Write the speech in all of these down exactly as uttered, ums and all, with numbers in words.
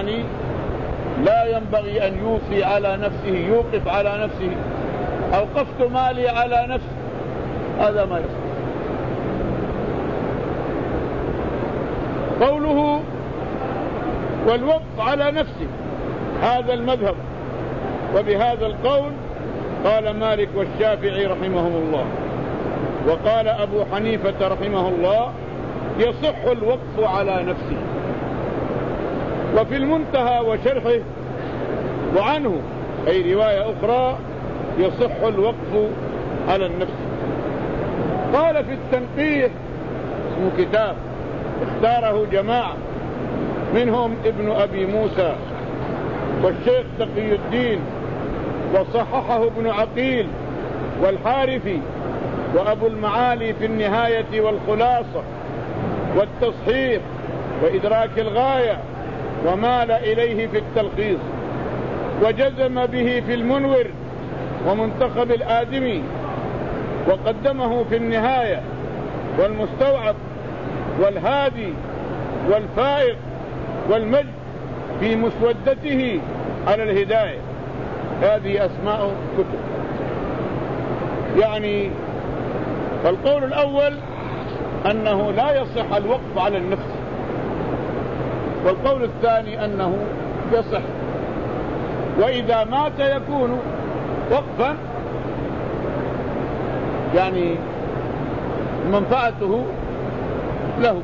يعني لا ينبغي أن يوصي على نفسه، يوقف على نفسه أوقفت مالي على نفسي، هذا ما يصح. قوله والوقف على نفسه هذا المذهب، وبهذا القول قال مالك والشافعي رحمهم الله، وقال أبو حنيفة رحمه الله يصح الوقف على نفسه. وفي المنتهى وشرحه وعنه أي رواية أخرى يصح الوقف على النفس. قال في التنقيح، اسمه كتاب اختاره جماعة منهم ابن أبي موسى والشيخ تقي الدين، وصححه ابن عقيل والحارثي وأبو المعالي في النهاية والخلاصة والتصحيح وإدراك الغاية، ومال إليه في التلخيص، وجزم به في المنور ومنتخب الآدمي، وقدمه في النهاية والمستوعب والهادي والفائق والمجد في مسودته على الهداية. هذه أسماء كتب. يعني فالقول الأول أنه لا يصح الوقف على النفس، والقول الثاني أنه يصح، وإذا مات يكون وقفا يعني منفعته له.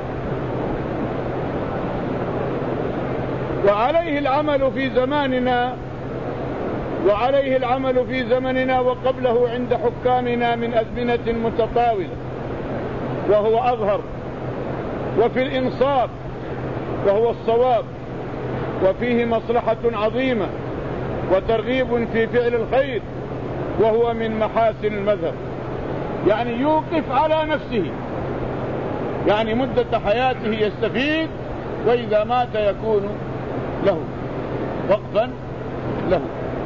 وعليه العمل في زماننا وعليه العمل في زمننا وقبله عند حكامنا من أزمنة متطاولة، وهو أظهر، وفي الإنصاف وهو الصواب، وفيه مصلحة عظيمة وترغيب في فعل الخير، وهو من محاسن المذهب. يعني يوقف على نفسه، يعني مدة حياته يستفيد، وإذا مات يكون له وقفا له.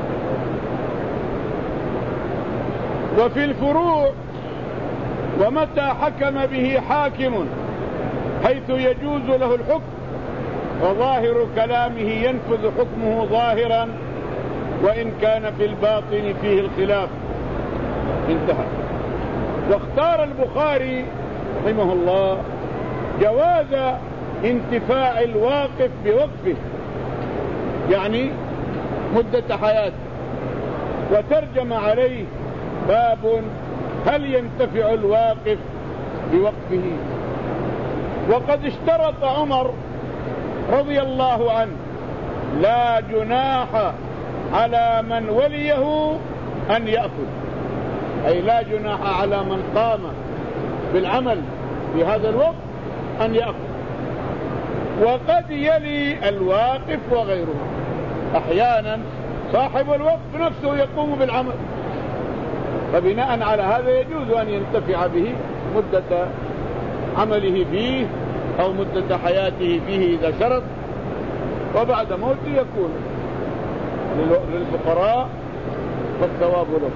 وفي الفروع ومتى حكم به حاكم حيث يجوز له الحكم وظاهر كلامه ينفذ حكمه ظاهرا وإن كان في الباطن فيه الخلاف. انتهى. واختار البخاري رحمه الله جواز انتفاع الواقف بوقفه، يعني مدة حياته، وترجم عليه باب هل ينتفع الواقف بوقفه. وقد اشترط عمر رضي الله عنه لا جناح على من وليه أن يأخذ، أي لا جناح على من قام بالعمل في هذا الوقت أن يأخذ. وقد يلي الواقف وغيره، أحيانا صاحب الوقف نفسه يقوم بالعمل، فبناء على هذا يجوز أن ينتفع به مدة عمله فيه أو مدة حياته فيه إذا شرط، وبعد موته يكون للفقراء والثواب له.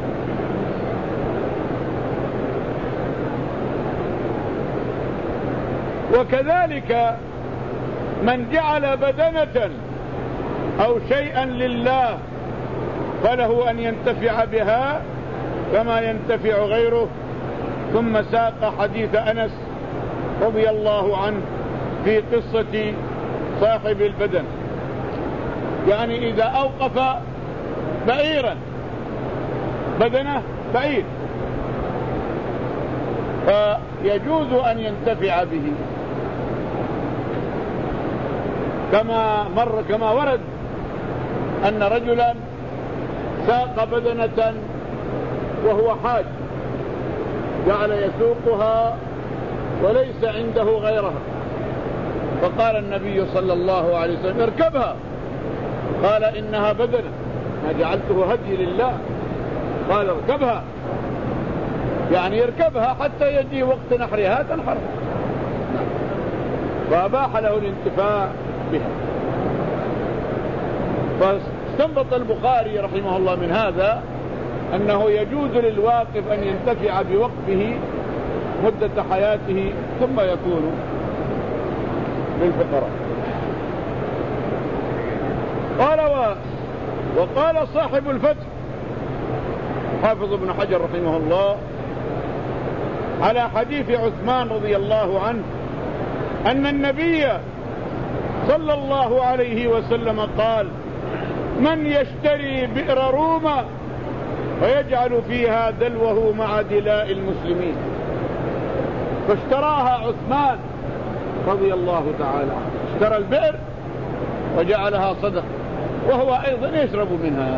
وكذلك من جعل بدنة أو شيئا لله فله أن ينتفع بها كما ينتفع غيره. ثم ساق حديث أنس رضي الله عنه في قصة صاحب البدن، يعني إذا أوقف بعيرا، بدنه بعير، فيجوز أن ينتفع به كما مر كما ورد أن رجلا ساق بدنة وهو حاج، جعل يسوقها وليس عنده غيرها، فقال النبي صلى الله عليه وسلم اركبها، قال إنها بدنة ما جعلته هدي لله، قال اركبها، يعني يركبها حتى يجي وقت نحرها تنحر، فأباح له الانتفاع بها. فاستنبط البخاري رحمه الله من هذا أنه يجوز للواقف أن ينتفع بوقفه مدة حياته ثم يكون للفقراء. قال و... وقال صاحب الفتح حافظ ابن حجر رحمه الله على حديث عثمان رضي الله عنه أن النبي صلى الله عليه وسلم قال: من يشتري بئر روما ويجعل فيها دلوه مع دلاء المسلمين. فاشتراها عثمان رضي الله تعالى عنه، اشترى البئر وجعلها صدقة، وهو أيضا يشرب منها.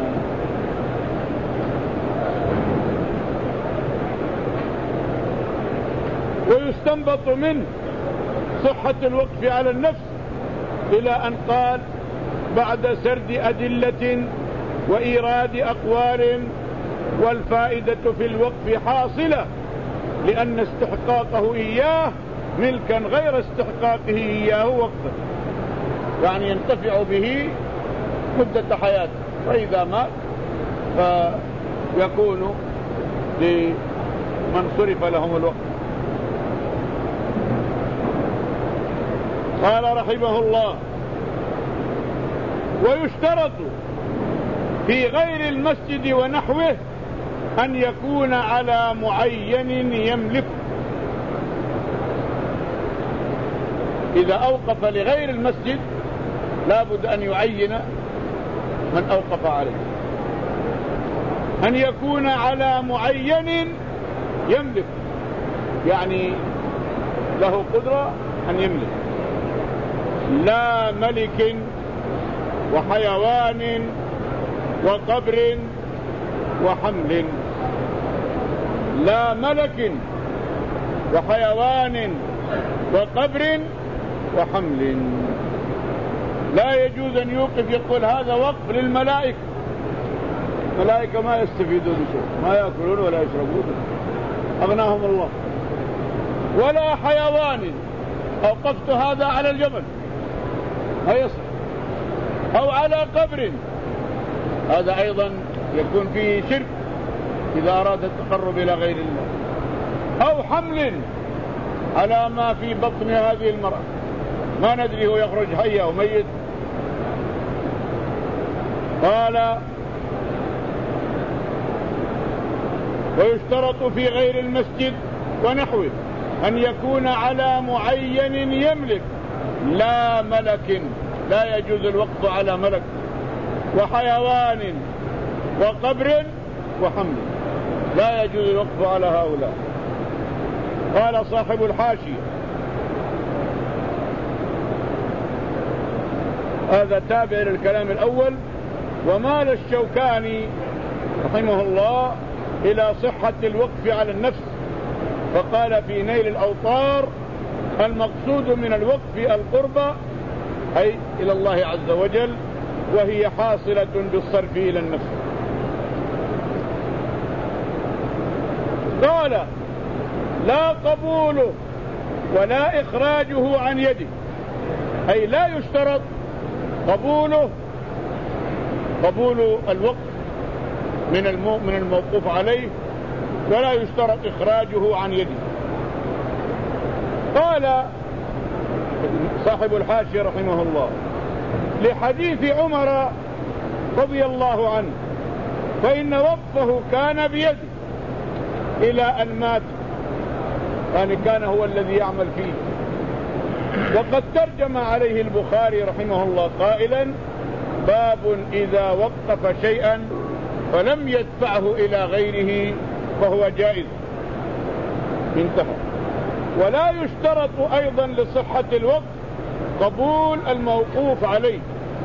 ويستنبط منه صحة الوقف على النفس، إلى أن قال بعد سرد أدلة وإيراد أقوال: والفائدة في الوقف حاصلة لأن استحقاقه إياه ملكا غير استحقاقه إياه وقفا، يعني ينتفع به مدة حياته، وإذا مات فيكون لمن صرف لهم الوقف. قال رحمه الله: ويشترط في غير المسجد ونحوه أن يكون على معين يملك. إذا أوقف لغير المسجد لابد أن يعين من أوقف عليه، أن يكون على معين يملك، يعني له قدرة أن يملك، لا ملك وحيوان وقبر وحمل. لا ملك وحيوان وقبر وحمل. لا يجوز أن يوقف يقول هذا وقف للملائكة. الملائكة ما يستفيدون شيء، ما يأكلون ولا يشربون، أغناهم الله. ولا حيوان، أوقفت هذا على الجبل هيصح، أو على قبر، هذا أيضا يكون فيه شرك إذا أراد التقرب إلى غير الله. أو حمل على ما في بطن هذه المرأة، ما ندري هو يخرج حي أو ميت. قال: ويشترط في غير المسجد ونحوه أن يكون على معين يملك، لا ملك، لا يجوز الوقف على ملك، وحيوان وقبر وحمل، لا يجوز الوقف على هؤلاء. قال صاحب الحاشية: هذا تابع للكلام الأول. ومال الشوكاني رحمه الله إلى صحة الوقف على النفس، فقال في نيل الأوطار: المقصود من الوقف القربة، أي إلى الله عز وجل، وهي حاصلة بالصرف إلى النفس. قال: لا قبوله ولا إخراجه عن يده، أي لا يشترط قبوله، قبول الوقف من من الموقوف عليه، ولا يشترط إخراجه عن يده. قال صاحب الحاشية رحمه الله: لحديث عمر رضي الله عنه، فإن وقفه كان بيده إلى أن مات، يعني كان هو الذي يعمل فيه. وقد ترجم عليه البخاري رحمه الله قائلا: باب إذا وقف شيئا فلم يدفعه إلى غيره فهو جائز. انتهى. ولا يشترط أيضا لصحة الوقف قبول الموقوف عليه.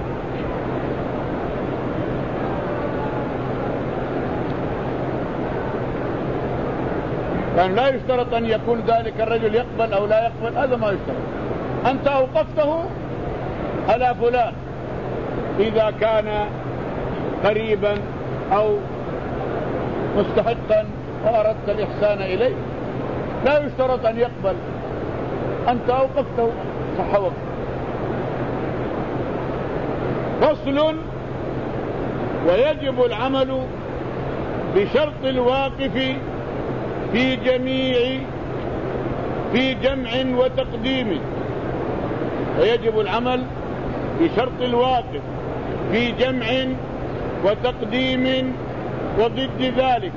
يعني لا يشترط أن يكون ذلك الرجل يقبل أو لا يقبل، هذا ما يشترط. أنت أوقفته على فلان، إذا كان قريبا أو مستحقا وأردت الإحسان إليه لا يشترط أن يقبل، أنت أوقفته صح وقف. فصل: ويجب العمل بشرط الواقف في جميع في جمع وتقديم. ويجب العمل بشرط الواقف في جمع وتقديم وضد ذلك.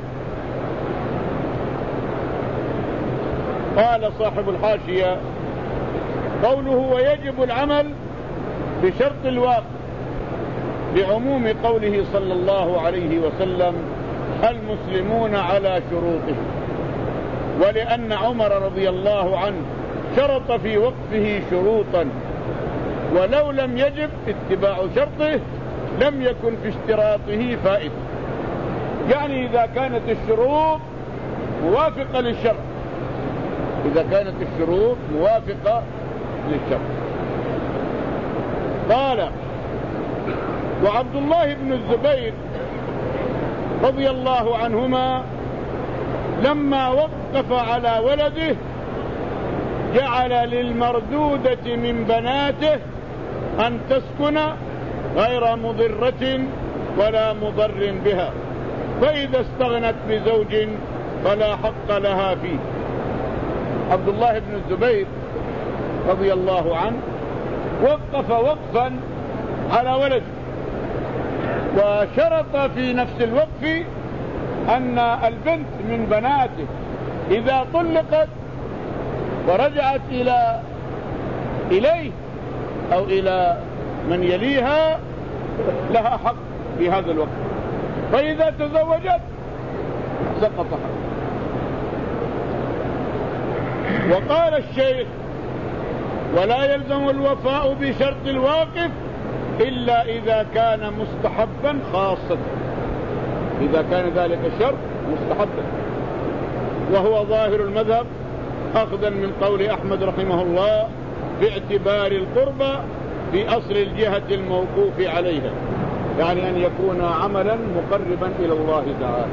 قال صاحب الحاشية: قوله ويجب العمل بشرط الواقع بعموم قوله صلى الله عليه وسلم: المسلمون على شروطه، ولأن عمر رضي الله عنه شرط في وقفه شروطا، ولو لم يجب اتباع شرطه لم يكن في اشتراطه فائدة. يعني إذا كانت الشروط موافقة للشرط، إذا كانت الشروط موافقة للشرط. قال: وعبد الله بن الزبير رضي الله عنهما لما وقف على ولده جعل للمردودة من بناته أن تسكن غير مضرة ولا مضر بها، فإذا استغنت بزوج فلا حق لها فيه. عبد الله بن الزبير رضي الله عنه وقف وقفا على ولده، وشرط في نفس الوقف أن البنت من بناته إذا طلقت ورجعت إلى إليه أو إلى من يليها لها حق في هذا الوقت، فإذا تزوجت سقط حق. وقال الشيخ: ولا يلزم الوفاء بشرط الواقف إلا إذا كان مستحبا خاصة، إذا كان ذلك الشرط مستحبا، وهو ظاهر المذهب أخذا من قول أحمد رحمه الله باعتبار القربة في أصل الجهة الموقوف عليها، يعني أن يكون عملا مقربا إلى الله تعالى.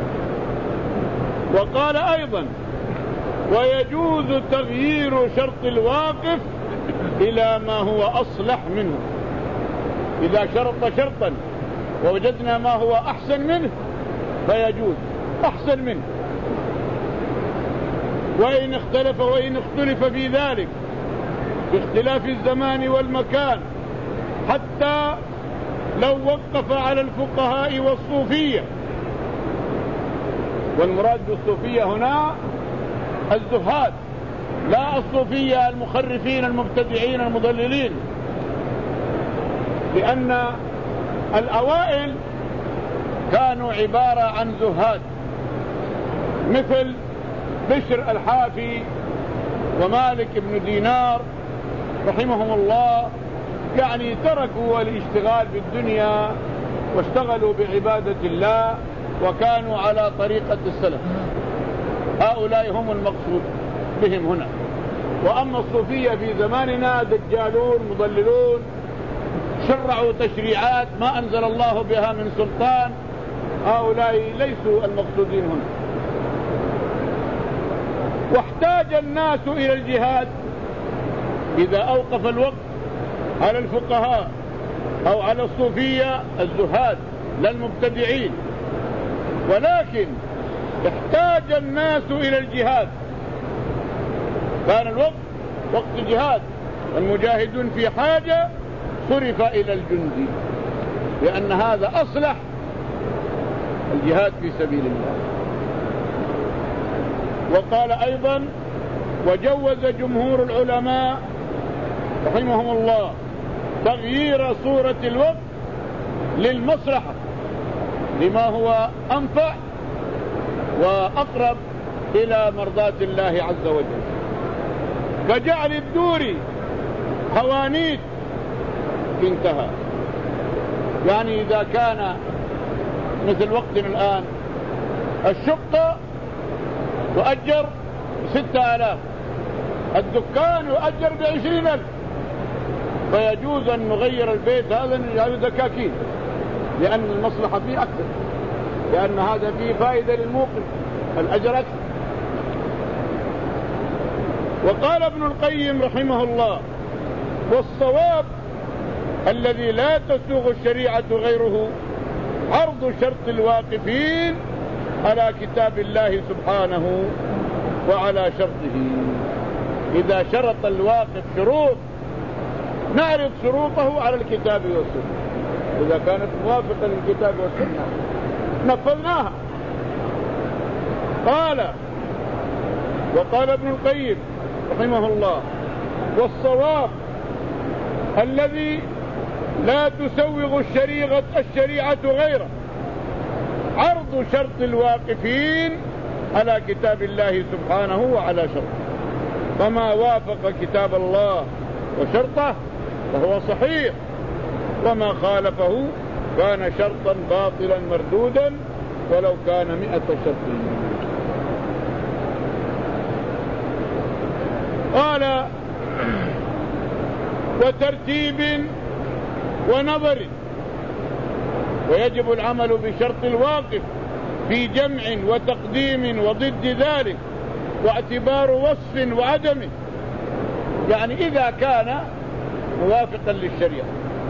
وقال أيضا: ويجوز تغيير شرط الواقف إلى ما هو أصلح منه. إذا شرط شرطا ووجدنا ما هو أحسن منه فيجوز أحسن منه، وإن اختلف وإن اختلف في ذلك باختلاف الزمان والمكان، حتى لو وقف على الفقهاء والصوفية. والمراد بالصوفية هنا الزهاد، لا الصوفية المخرفين المبتدعين المضللين، لأن الأوائل كانوا عبارة عن زهاد مثل بشر الحافي ومالك بن دينار رحمهم الله، يعني تركوا الاشتغال بالدنيا واشتغلوا بعبادة الله وكانوا على طريقة السلف. هؤلاء هم المقصود بهم هنا. وأما الصوفية في زماننا دجالون مضللون شرعوا تشريعات ما أنزل الله بها من سلطان، هؤلاء ليسوا المقصودين هنا. واحتاج الناس إلى الجهاد إذا أوقف الوقت على الفقهاء أو على الصوفية الزهاد لا المبتدعين، ولكن احتاج الناس إلى الجهاد، كان الوقت وقت جهاد، والمجاهدون في حاجة صرف إلى الجندي، لأن هذا أصلح الجهاد في سبيل الله. وقال أيضا: وجوز جمهور العلماء رحمهم الله تغيير صورة الوقت للمصلحة لما هو أنفع وأقرب إلى مرضاة الله عز وجل، كجعل الدور حوانيت انتهى. يعني إذا كان مثل وقتنا الآن الشقة تؤجر ستة آلاف، الدكان يؤجر بعشرين ألف، فيجوز أن نغير البيت هذا نجعله دكاكين، لأن المصلحة فيه أكثر، لأن هذا فيه فائدة للموقف، الأجر أكثر. وقال ابن القيم رحمه الله: والصواب الذي لا تسوغ الشريعة غيره عرض شرط الواقفين على كتاب الله سبحانه وعلى شرطه. إذا شرط الواقف شروط نعرض شروطه على الكتاب والسنة، إذا كانت موافقة للكتاب والسنة نفذناها. قال وقال ابن القيم رحمه الله: والصواب الذي لا تسوغ الشريعة الشريعة غيره عرض شرط الواقفين على كتاب الله سبحانه وعلى شرطه، فما وافق كتاب الله وشرطه فهو صحيح، وما خالفه كان شرطا باطلا مردودا ولو كان مئة شرط. قال: وترتيب ونظر، ويجب العمل بشرط الواقف في جمع وتقديم وضد ذلك واعتبار وصف وعدمه، يعني إذا كان موافقا للشريعة.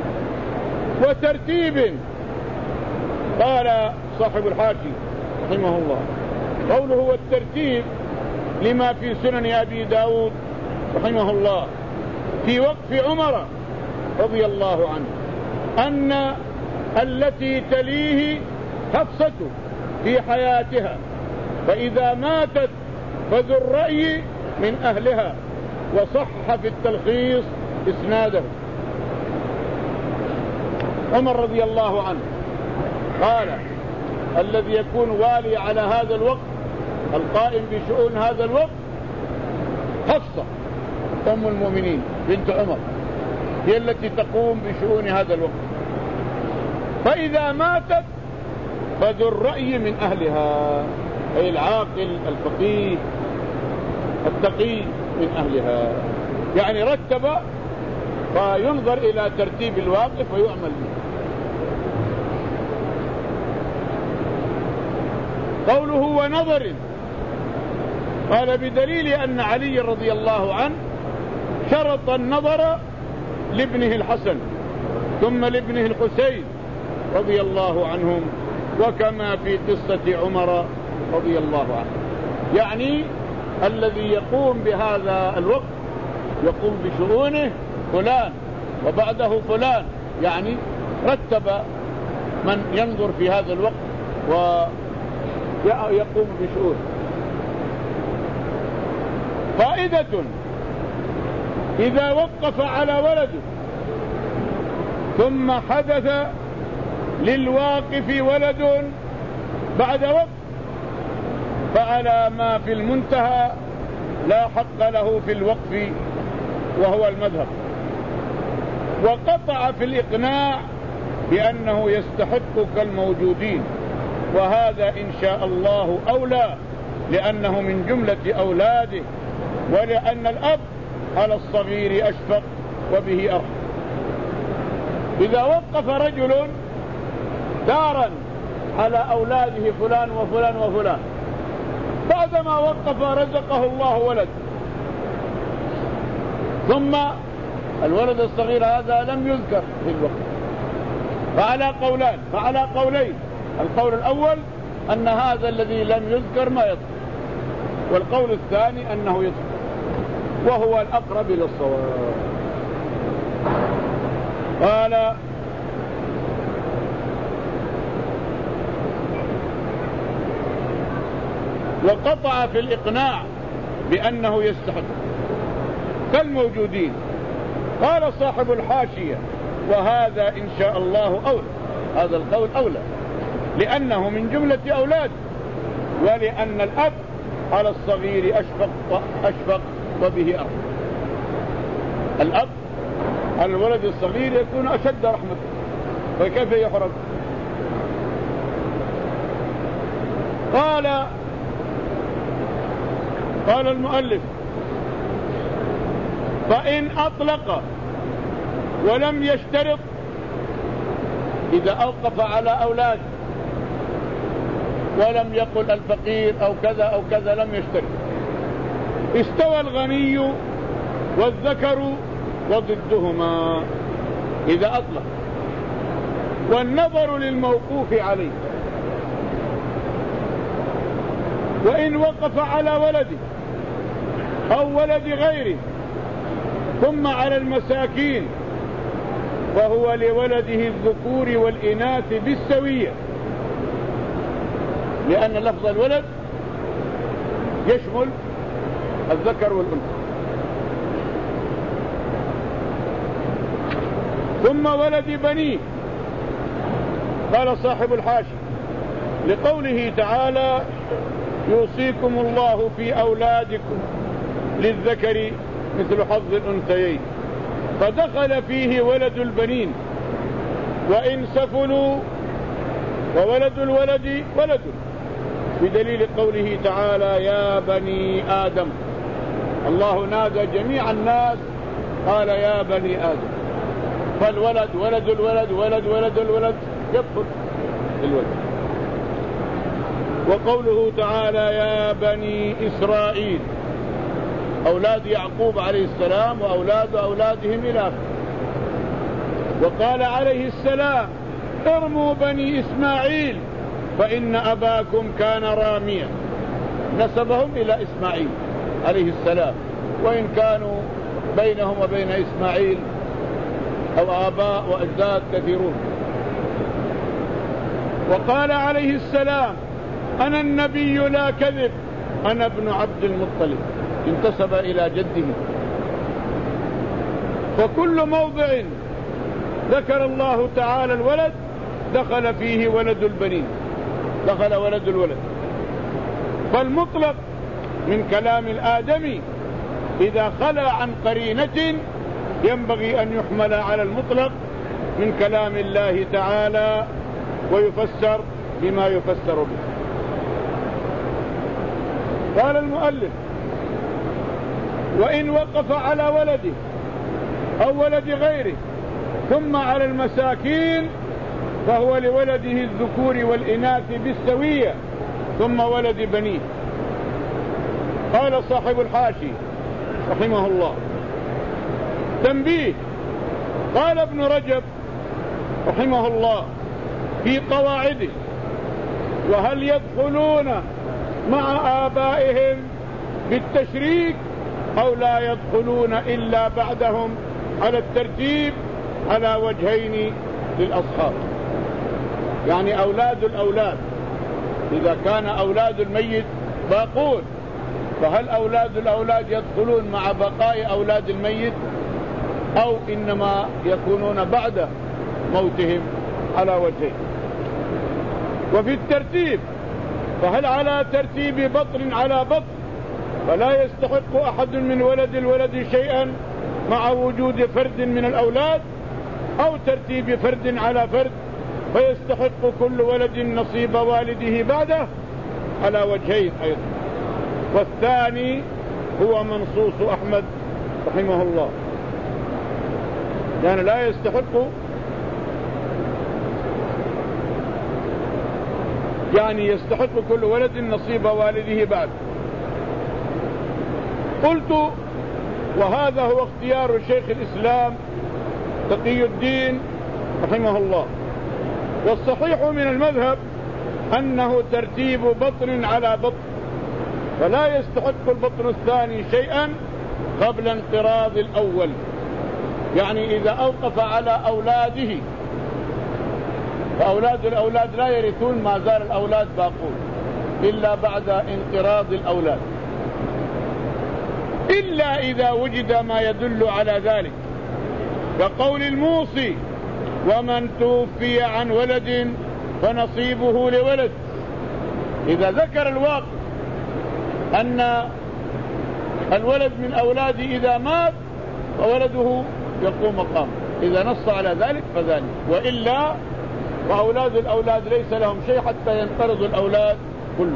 وترتيب، قال صاحب الحاشي رحمه الله: قوله والترتيب لما في سنن أبي داود رحمه الله في وقف عمر رضي الله عنه أن التي تليه حفصة في حياتها، فإذا ماتت فذو الرأي من أهلها، وصح في التلخيص إسناده. عمر رضي الله عنه قال: الذي يكون والي على هذا الوقت القائم بشؤون هذا الوقت حفصة أم المؤمنين بنت عمر، هي التي تقوم بشؤون هذا الوقت، فإذا ماتت فذو الرأي من أهلها، أي العاقل الفقيه التقي من أهلها، يعني رتب فينظر إلى ترتيب الواقف ويعمل به. قوله ونظر، قال: بدليل أن علي رضي الله عنه شرط النظر لابنه الحسن ثم لابنه الحسين رضي الله عنهم، وكما في قصة عمر رضي الله عنه، يعني الذي يقوم بهذا الوقت يقوم بشؤونه فلان وبعده فلان، يعني رتب من ينظر في هذا الوقت ويقوم بشؤونه. فائدة: إذا وقف على ولده ثم حدث للواقف ولد بعد وقت فعلى ما في المنتهى لا حق له في الوقف وهو المذهب، وقطع في الإقناع بأنه يستحق كالموجودين، وهذا إن شاء الله أولى لأنه من جملة أولاده، ولأن الأب على الصغير أشفق وبه أرحم. إذا وقف رجل دارا على أولاده فلان وفلان وفلان، بعدما وقف رزقه الله ولد، ثم الولد الصغير هذا لم يذكر في الوقت، فعلى قولان فعلى قولين: القول الأول أن هذا الذي لم يذكر ما يذكر، والقول الثاني أنه يذكر، وهو الأقرب إلى الصواب. قال: وقطع في الإقناع بأنه يستحق كالموجودين. قال صاحب الحاشية: وهذا إن شاء الله أولى، هذا القول أولى لأنه من جملة أولاد، ولأن الأب على الصغير أشفق, أشفق وبه أرحم. الأب على الولد الصغير يكون أشد رحمة، فكيف يحرم؟ قال قال المؤلف: فإن أطلق ولم يشترط، إذا أوقف على أولاد ولم يقل الفقير أو كذا أو كذا لم يشترط، استوى الغني والذكر وضدهما إذا أطلق، والنظر للموقوف عليه. وإن وقف على ولده أو ولد غيره ثم على المساكين فهو لولده الذكور والإناث بالسوية، لأن لفظ الولد يشمل الذكر والأنثى. ثم ولد بنيه. قال صاحب الحاشي لقوله تعالى يوصيكم الله في أولادكم للذكر مثل حظ الأنثيين، فدخل فيه ولد البنين، وإن سفلوا وولد الولد ولد، بدليل قوله تعالى يا بني آدم. الله نادى جميع الناس قال يا بني آدم، فالولد ولد الولد ولد ولد الولد يدخل الولد. وقوله تعالى يا بني إسرائيل، أولاد يعقوب عليه السلام وأولاد أولادهم إلى آخره. وقال عليه السلام ارموا بني إسماعيل فإن أباكم كان راميا، نسبهم إلى إسماعيل عليه السلام، وإن كانوا بينهم وبين إسماعيل أو آباء وأجداد كثيرون. وقال عليه السلام أنا النبي لا كذب، أنا ابن عبد المطلب، انتسب إلى جده. فكل موضع ذكر الله تعالى الولد دخل فيه ولد البنين، دخل ولد الولد. فالمطلق من كلام الآدمي إذا خلى عن قرينة ينبغي أن يحمل على المطلق من كلام الله تعالى ويفسر بما يفسر به. قال المؤلف وإن وقف على ولده أو ولد غيره ثم على المساكين فهو لولده الذكور والإناث بالسوية ثم ولد بنيه. قال صاحب الحاشي رحمه الله تنبيه. قال ابن رجب رحمه الله في قواعده وهل يدخلون مع آبائهم بالتشريك أو لا يدخلون إلا بعدهم على الترتيب على وجهين للأصحاب، يعني أولاد الأولاد إذا كان أولاد الميت باقون فهل أولاد الأولاد يدخلون مع بقاء أولاد الميت أو إنما يكونون بعد موتهم على وجهين. وفي الترتيب فهل على ترتيب بطن على بطن فلا يستحق أحد من ولد الولد شيئا مع وجود فرد من الأولاد، أو ترتيب فرد على فرد فيستحق كل ولد نصيب والده بعده على وجهين أيضا. والثاني هو منصوص أحمد رحمه الله، يعني لا يستحق يعني يستحق كل ولد نصيب والده بعد. قلت وهذا هو اختيار شيخ الإسلام تقي الدين رحمه الله، والصحيح من المذهب أنه ترتيب بطن على بطن، فلا يستحق البطن الثاني شيئا قبل انقراض الأول. يعني إذا أوقف على أولاده فأولاد الأولاد لا يرثون ما زال الأولاد باقون إلا بعد انقراض الأولاد، إلا إذا وجد ما يدل على ذلك، كقول الموصي ومن توفي عن ولد فنصيبه لولد. إذا ذكر الواقع أن الولد من أولاده إذا مات فولده يقوم مقامه، إذا نص على ذلك فذلك، وإلا وأولاد الأولاد ليس لهم شيء حتى ينقرض الأولاد كله.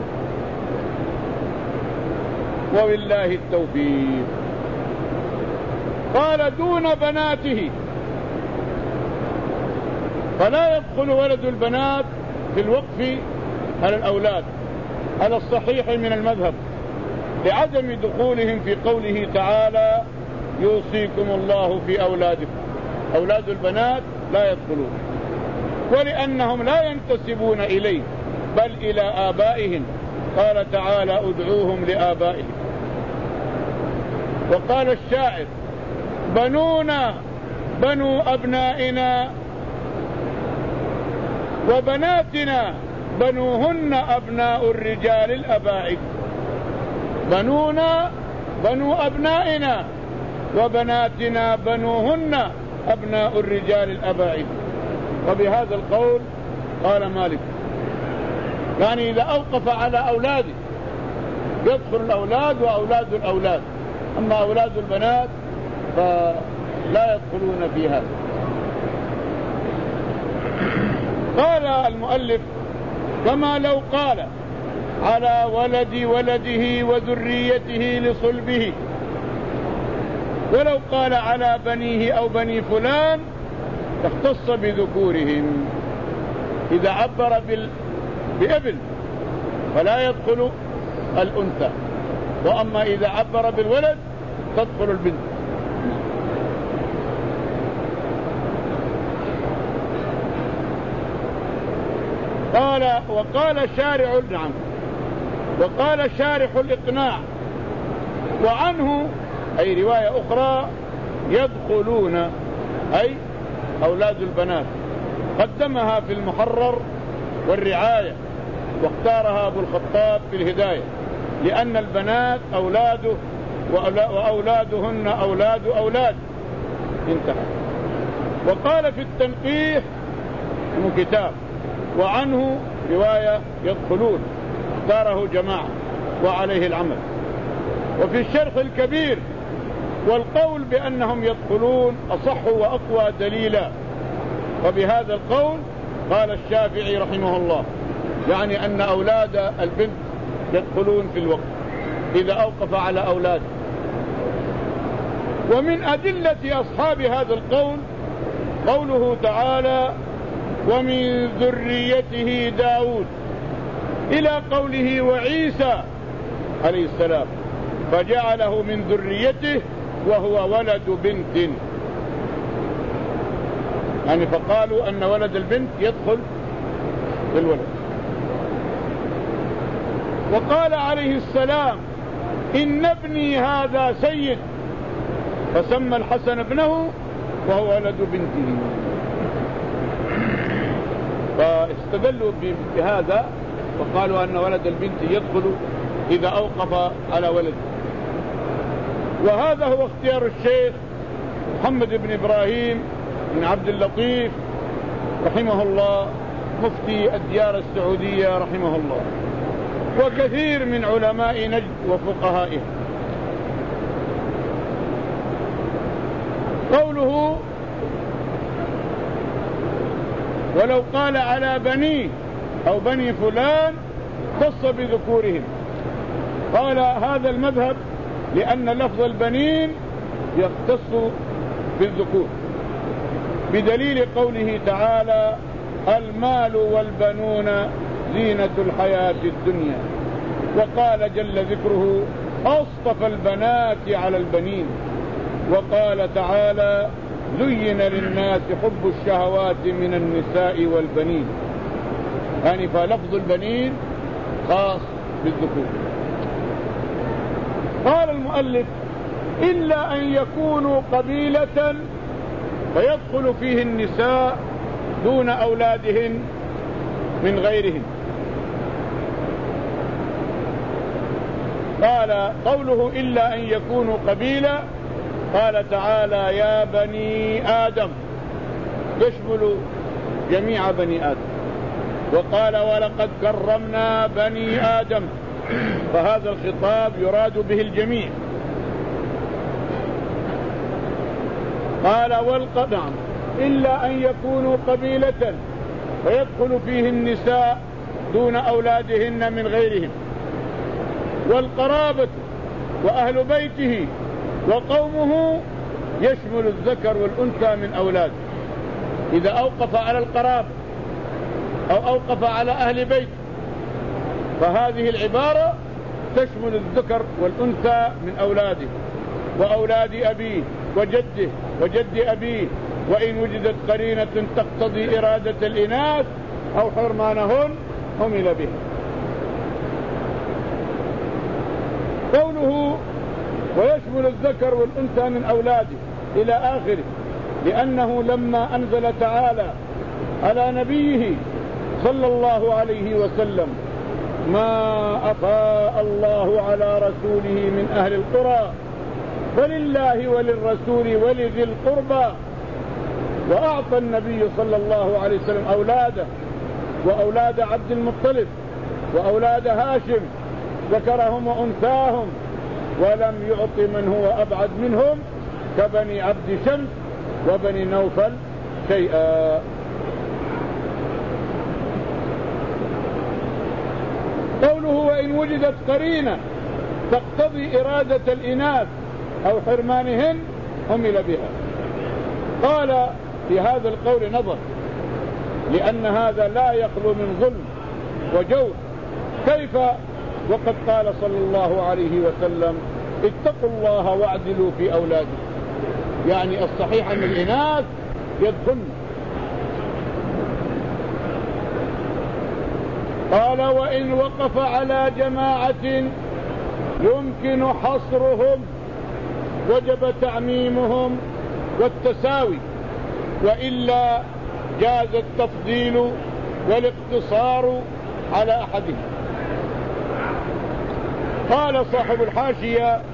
وبالله التوفيق. قال دون بناته، فلا يدخل ولد البنات في الوقف على الأولاد على الصحيح من المذهب لعدم دخولهم في قوله تعالى يوصيكم الله في أولادكم، أولاد البنات لا يدخلون، ولأنهم لا ينتسبون إليه بل إلى آبائهم، قال تعالى ادعوهم بنو أبنائنا، وبناتنا بنوهن أبناء الرجال الأباعد. بنونا بنو أبنائنا، وبناتنا بنوهن أبناء الرجال الأباعد. وبهذا القول قال مالك، يعني إذا أوقف على أولاده يدخل الأولاد وأولاد الأولاد، أما أولاد البنات فلا يدخلون في هذا. قال المؤلف: كما لو قال على ولد ولده وذريته لصلبه، ولو قال على بنيه أو بني فلان اختص بذكورهم. إذا عبر بابن فلا يدخل الأنثى، وأما إذا عبر بالولد تدخل البنت. قال وقال شارع نعم وقال شارح الإقناع وعنه أي رواية أخرى يدخلون أي أولاد البنات، قدمها في المحرر والرعاية واختارها أبو الخطاب في الهداية، لأن البنات أولاده وأولادهن أولاد أولاد. انتهى. وقال في التنقيح من كتاب وعنه رواية يدخلون، اختاره جماعة وعليه العمل. وفي الشرح الكبير والقول بأنهم يدخلون أصح وأقوى دليلا. وبهذا القول قال الشافعي رحمه الله، يعني أن أولاد البنت يدخلون في الوقت إذا أوقف على أولاد. ومن أدلة أصحاب هذا القول قوله تعالى: ومن ذريته داود، إلى قوله وعيسى عليه السلام فجعله من ذريته وهو ولد بنت، يعني فقالوا أن ولد البنت يدخل بالولد. وقال عليه السلام: إن ابني هذا سيد، فسمى الحسن ابنه وهو ولد بنته. فاستدلوا بهذا وقالوا أن ولد البنت يدخل إذا أوقف على ولد. وهذا هو اختيار الشيخ محمد بن إبراهيم بن عبد اللطيف رحمه الله، مفتي الديار السعودية رحمه الله، وكثير من علماء نجد وفقهائه. قوله: ولو قال على بنيه أو بني فلان خص بذكورهم. قال هذا المذهب لأن لفظ البنين يختص بالذكور، بدليل قوله تعالى: المال والبنون زينة الحياة الدنيا. وقال جل ذكره: أصطفى البنات على البنين. وقال تعالى: زين للناس حب الشهوات من النساء والبنين. يعني فلفظ البنين خاص بالذكور. قال المؤلف: إلا أن يكونوا قبيلة فيدخل فيه النساء دون أولادهن من غيرهم. قال قوله إلا أن يكونوا قبيلة، قال تعالى: يا بني آدم، يشمل جميع بني آدم. وقال: ولقد كرمنا بني آدم، فهذا الخطاب يراد به الجميع. قال: والقدم إلا أن يكونوا قبيلة فيدخل فيه النساء دون أولادهن من غيرهم. والقرابة وأهل بيته وقومه يشمل الذكر والأنثى من أولاده. إذا أوقف على القرابة أو أوقف على أهل بيت فهذه العبارة تشمل الذكر والأنثى من أولاده وأولاد أبيه وجده وجد أبيه، وإن وجدت قرينة تقتضي إرادة الإناث أو حرمانهن حمل به. قوله: ويشمل الذكر والأنثى من أولاده إلى آخره. لأنه لما أنزل تعالى على نبيه صلى الله عليه وسلم ما أفاء الله على رسوله من أهل القرى فلله وللرسول ولذي القربى، وأعطى النبي صلى الله عليه وسلم أولاده وأولاد عبد المطلب وأولاد هاشم ذكرهم وأنثاهم، ولم يعط من هو أبعد منهم كبني عبد شمس وبني نوفل شيئا. قوله وإن وجدت قرينة تقتضي إرادة الإناث أو حرمانهن حمل بها. قال في هذا القول نظر، لأن هذا لا يخلو من ظلم وجور. كيف وقد قال صلى الله عليه وسلم اتقوا الله واعدلوا في أولادكم، يعني الصحيح أن الإناث يدخلن. قال وإن وقف على جماعة يمكن حصرهم وجب تعميمهم والتساوي، وإلا جاز التفضيل والاقتصار على أحدهم. قال صاحب الحاشية